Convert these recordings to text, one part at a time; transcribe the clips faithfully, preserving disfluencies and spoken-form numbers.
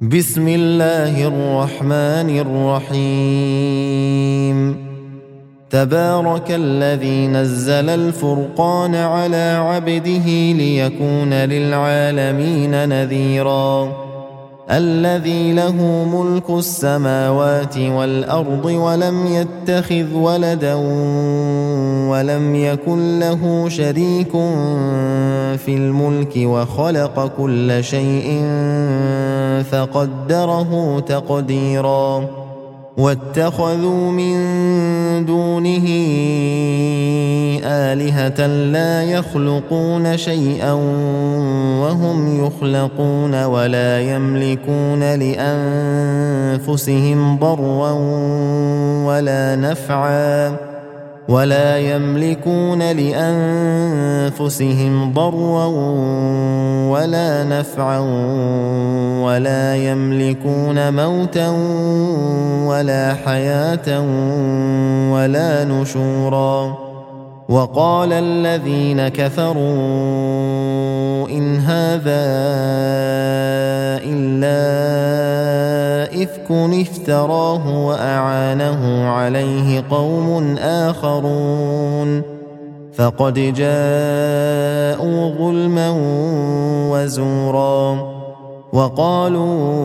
بسم الله الرحمن الرحيم تبارك الذي نزل الفرقان على عبده ليكون للعالمين نذيرا الذي له ملك السماوات والأرض ولم يتخذ ولدا ولم يكن له شريك في الملك وخلق كل شيء فقدره تقديرا واتخذوا من دونه آلهة لا يخلقون شيئا وهم يخلقون ولا يملكون لأنفسهم ضرا ولا نفعا ولا يملكون لأنفسهم ضرا ولا نفعا ولا يملكون موتا ولا حياة ولا نشورا وقال الذين كفروا إن هذا إلا إفك افتراه وأعانه عليه قوم آخرون فقد جاءوا ظلما وزورا وقالوا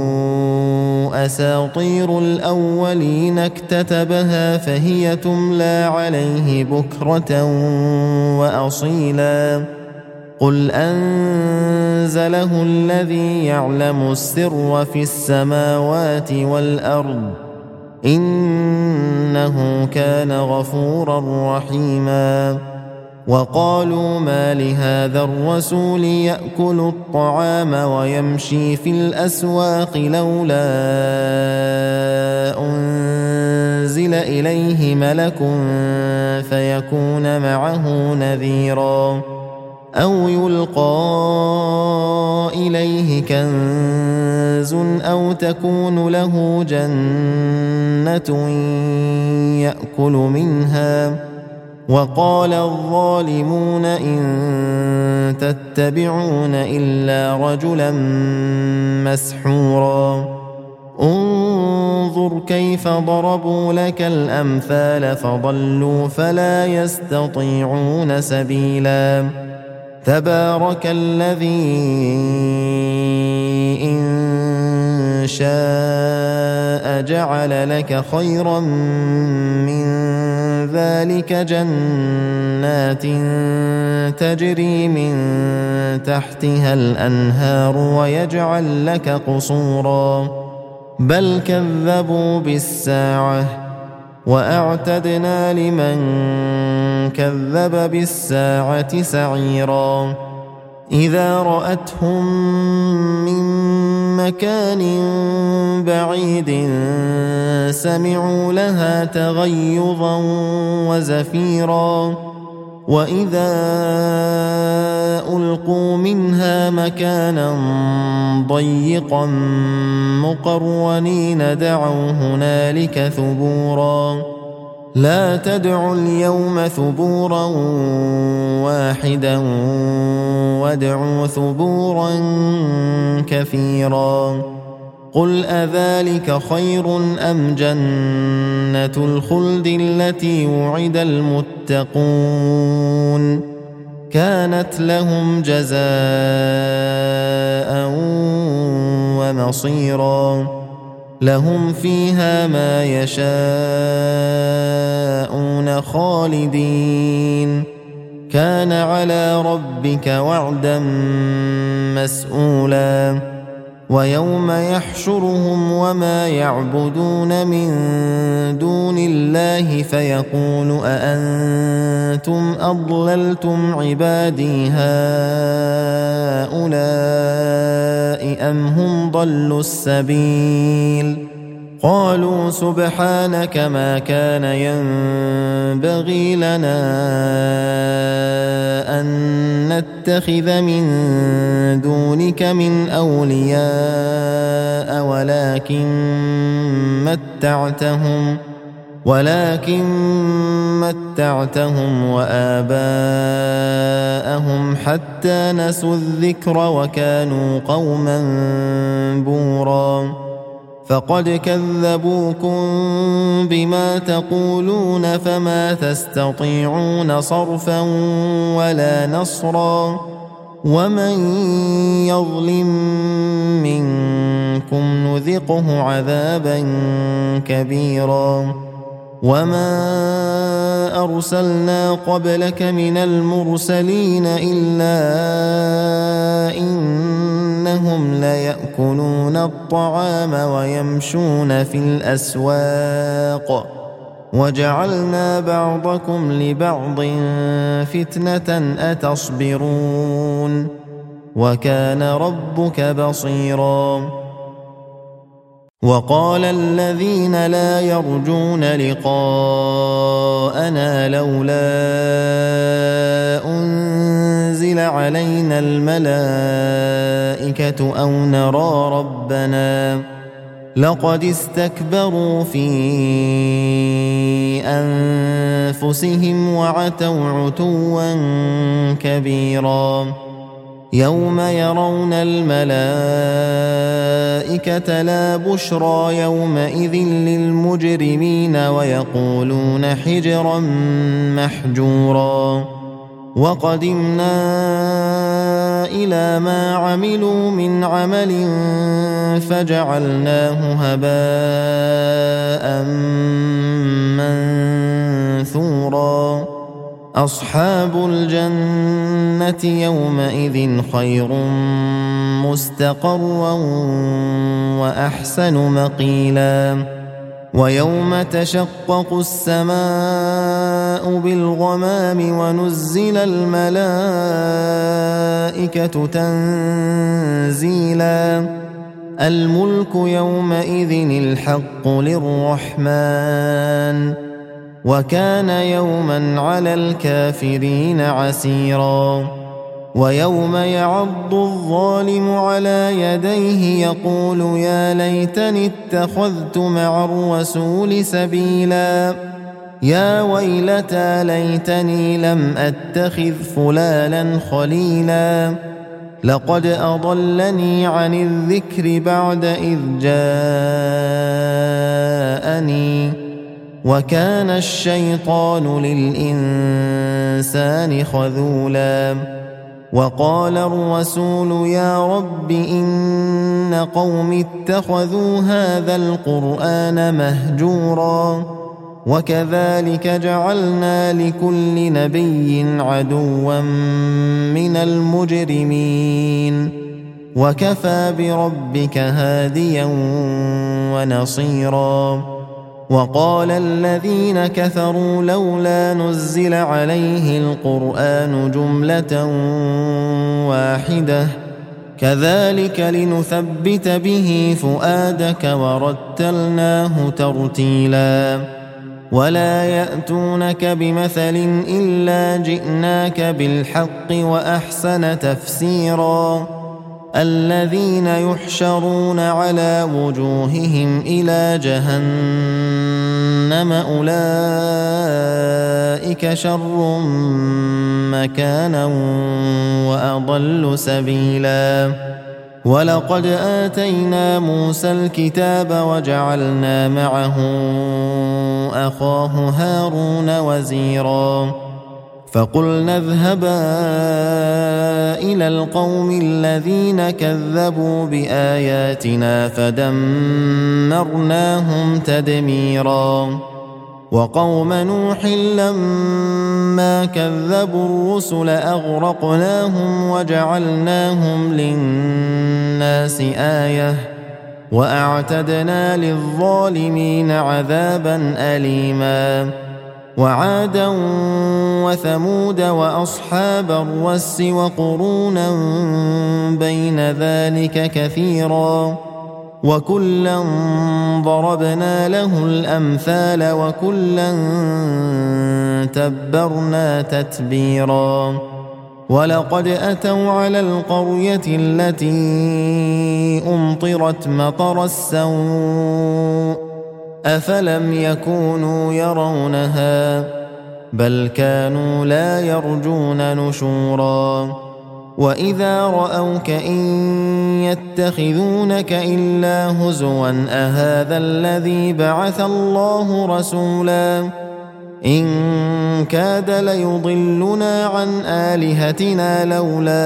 أساطير الأولين اكتتبها فهي تملى عليه بكرة وأصيلا قل أنزله الذي يعلم السر في السماوات والأرض إنه كان غفورا رحيما وقالوا ما لهذا الرسول يأكل الطعام ويمشي في الأسواق لولا أنزل إليه ملك فيكون معه نذيرا أو يلقى إليه كنز أو تكون له جنة يأكل منها وقال الظالمون إن تتبعون إلا رجلا مسحورا انظر كيف ضربوا لك الأمثال فضلوا فلا يستطيعون سبيلا تبارك الذي إن شاء جعل لك خيرا من ذلك جنات تجري من تحتها الأنهار ويجعل لك قصورا بل كذبوا بالساعة وأعتدنا لمن كذب بالساعة سعيرا إذا رأتهم من مكان بعيد سمعوا لها تغيظا وزفيرا وإذا ألقوا منها مكانا ضيقا مقرنين دعوا هنالك ثبورا لا تدعوا اليوم ثبورا واحدا وادعوا ثبورا كثيرا قل أذلك خير أم جنة الخلد التي وعد المتقون كانت لهم جزاء ومصيرا لهم فيها ما يشاءون خالدين كان على ربك وعدا مسئولا ويوم يحشرهم وما يعبدون من دون الله فيقول أأنتم أضللتم عبادي هؤلاء أم هم ضلوا السبيل قالوا سبحانك ما كان ينبغي لنا أن نتخذ من دونك من أولياء ولكن متعتهم ولكن متعتهم وآباءهم حتى نسوا الذكر وكانوا قوما بورا فقد كذبوكم بما تقولون فما تستطيعون صرفا ولا نصرا ومن يظلم منكم نذقه عذابا كبيرا وما أرسلنا قبلك من المرسلين إلا إنهم ليأكلون الطعام ويمشون في الأسواق وجعلنا بعضكم لبعض فتنة أتصبرون وكان ربك بصيرا وقال الذين لا يرجون لقاءنا لولا أنزل علينا الملائكة أو نرى ربنا لقد استكبروا في أنفسهم وعتوا عتوا كبيرا يوم يرون الملائكة لا بشرى يومئذ للمجرمين ويقولون حجرا محجورا وقدمنا إلى ما عملوا من عمل فجعلناه هباء منثورا أصحاب الجنة يومئذ خير مستقرا وأحسن مقيلا ويوم تشقق السماء بالغمام ونزل الملائكة تنزيلا الملك يومئذ الحق للرحمن وكان يوما على الكافرين عسيرا ويوم يعض الظالم على يديه يقول يا ليتني اتخذت مع الرسول سبيلا يا ويلتى ليتني لم أتخذ فلانا خليلا لقد أضلني عن الذكر بعد إذ جاءني وكان الشيطان للإنسان خذولا وقال الرسول يا رب إن قوم اتخذوا هذا القرآن مهجورا وكذلك جعلنا لكل نبي عدوا من المجرمين وكفى بربك هاديا ونصيرا وقال الذين كفروا لولا نزل عليه القرآن جملة واحدة كذلك لنثبت به فؤادك ورتلناه ترتيلا ولا يأتونك بمثل إلا جئناك بالحق وأحسن تفسيرا الذين يحشرون على وجوههم إلى جهنم أولئك شر مكانا وأضل سبيلا ولقد آتينا موسى الكتاب وجعلنا معه أخاه هارون وزيرا فقلنا اذهبا إلى القوم الذين كذبوا بآياتنا فدمرناهم تدميرا وقوم نوح لما كذبوا الرسل أغرقناهم وجعلناهم للناس آية وأعتدنا للظالمين عذابا أليما وعادا وثمود وأصحاب الرس وقرونا بين ذلك كثيرا وكلا ضربنا له الأمثال وكلا تبرنا تتبيرا ولقد أتوا على القرية التي أمطرت مطر السوء أفلم يكونوا يرونها بل كانوا لا يرجون نشورا وإذا رأوك إن يتخذونك إلا هزوا أهذا الذي بعث الله رسولا إن كاد ليضلنا عن آلهتنا لولا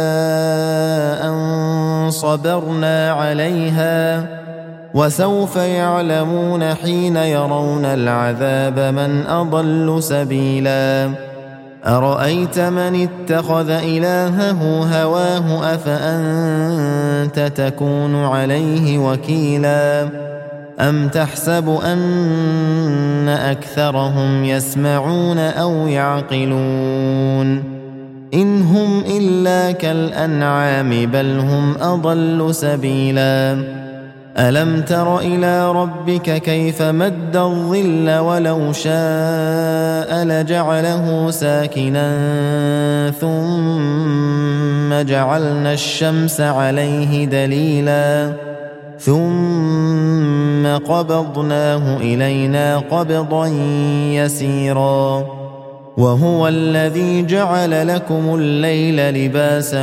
أن صبرنا عليها وسوف يعلمون حين يرون العذاب من أضل سبيلا أرأيت من اتخذ إلهه هواه أفأنت تكون عليه وكيلا أم تحسب أن أكثرهم يسمعون أو يعقلون إن هم إلا كالأنعام بل هم أضل سبيلا ألم تر إلى ربك كيف مد الظل ولو شاء لجعله ساكنا ثم جعلنا الشمس عليه دليلا ثم قبضناه إلينا قبضا يسيرا وهو الذي جعل لكم الليل لباسا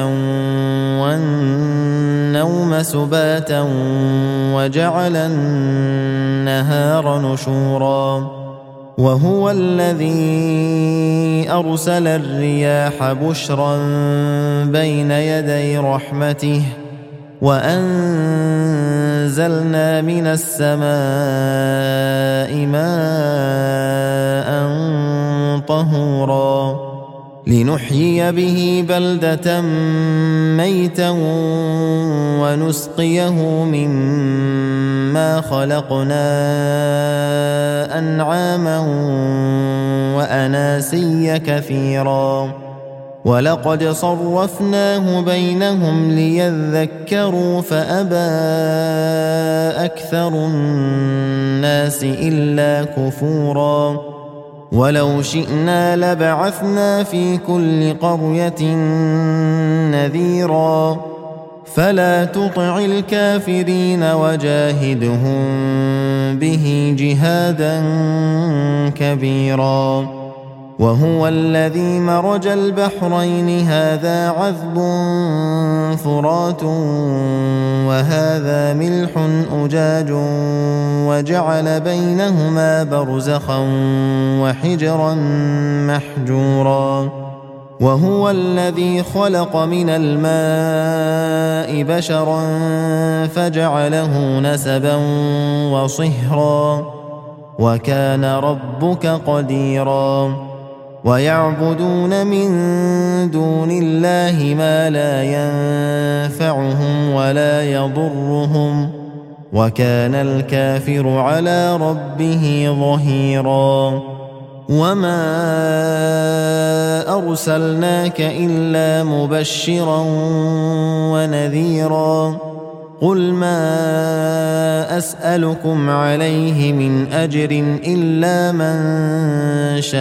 والنوم سباتا وجعل النهار نشورا وهو الذي أرسل الرياح بشرا بين يدي رحمته وأنزلنا من السماء ماء طهورا لنحيي به بلدة ميتا ونسقيه مما خلقنا أنعاما وأناسيا كثيرا ولقد صرفناه بينهم ليذكروا فأبى أكثر الناس إلا كفورا ولو شئنا لبعثنا في كل قرية نذيرا فلا تطع الكافرين وجاهدهم به جهادا كبيرا وهو الذي مرج البحرين هذا عذب فرات وهذا ملح أجاج وجعل بينهما برزخا وحجرا محجورا وهو الذي خلق من الماء بشرا فجعله نسبا وصهرا وكان ربك قديرا ويعبدون من دون الله ما لا ينفعهم ولا يضرهم وكان الكافر على ربه ظهيرا وما أرسلناك إلا مبشرا ونذيرا قل ما أسألكم عليه من أجر إلا من شاء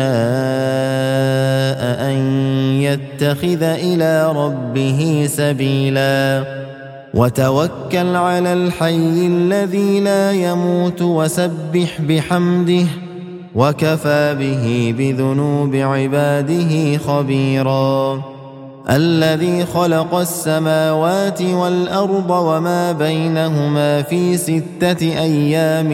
أن يتخذ إلى ربه سبيلا وتوكل على الحي الذي لا يموت وسبح بحمده وكفى به بذنوب عباده خبيرا الذي خلق السماوات والأرض وما بينهما في ستة أيام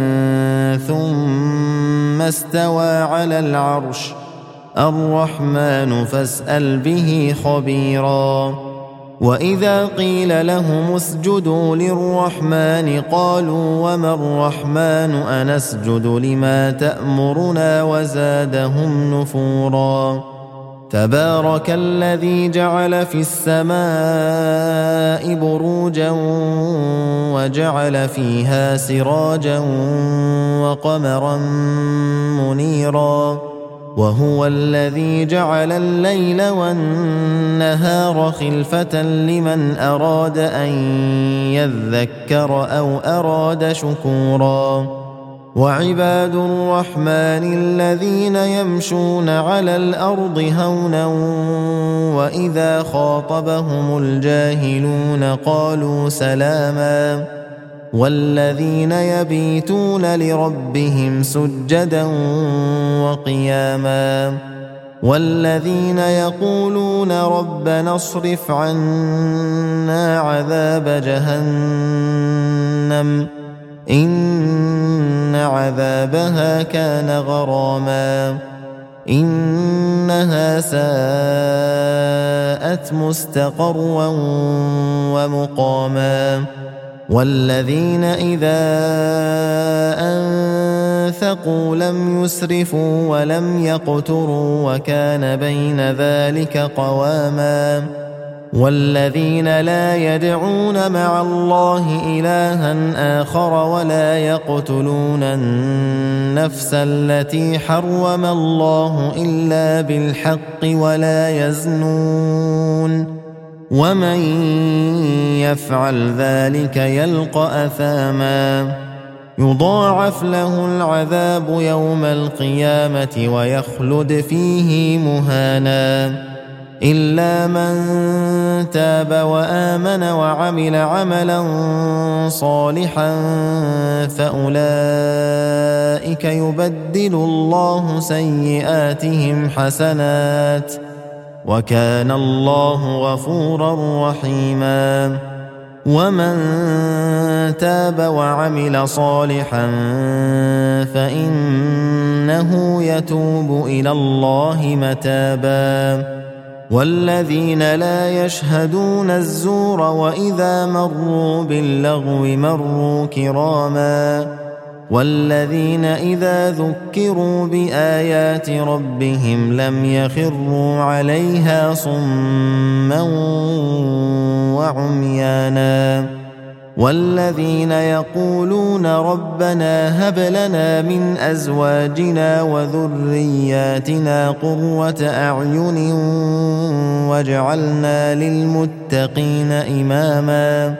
ثم استوى على العرش الرحمن فاسأل به خبيرا وإذا قيل لهم اسجدوا للرحمن قالوا وما الرحمن أنسجد لما تأمرنا وزادهم نفورا تبارك الذي جعل في السماء بروجا وجعل فيها سراجا وقمرا منيرا وهو الذي جعل الليل والنهار خلفة لمن أراد أن يذكر أو أراد شكورا وعباد الرحمن الذين يمشون على الأرض هونا وإذا خاطبهم الجاهلون قالوا سلاما والذين يبيتون لربهم سجدا وقياما والذين يقولون ربنا اصرف عنا عذاب جهنم إن عذابها كان غراما إنها ساءت مستقرا ومقاما والذين إذا أنفقوا لم يسرفوا ولم يقتروا وكان بين ذلك قواما والذين لا يدعون مع الله إلها آخر ولا يقتلون النفس التي حرم الله إلا بالحق ولا يزنون ومن يفعل ذلك يلقى أثاما يضاعف له العذاب يوم القيامة ويخلد فيه مهانا إلا من تاب وآمن وعمل عملا صالحا فأولئك يبدل الله سيئاتهم حسنات وكان الله غفورا رحيما ومن تاب وعمل صالحا فإنه يتوب إلى الله متابا والذين لا يشهدون الزور وإذا مروا باللغو مروا كراما والذين إذا ذكروا بآيات ربهم لم يخروا عليها صما وعميانا والذين يقولون ربنا هب لنا من أزواجنا وذرياتنا قرة أعين واجعلنا للمتقين إماما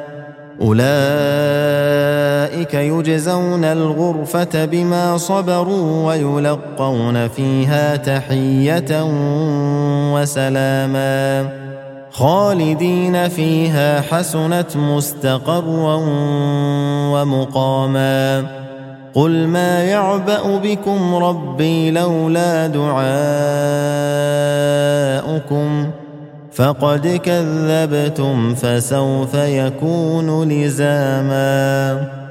أولئك يجزون الغرفة بما صبروا ويلقون فيها تحية وسلاما خالدين فيها حسنت مستقرا ومقاما قل ما يعبأ بكم ربي لولا دعاؤكم فقد كذبتم فسوف يكون لزاما.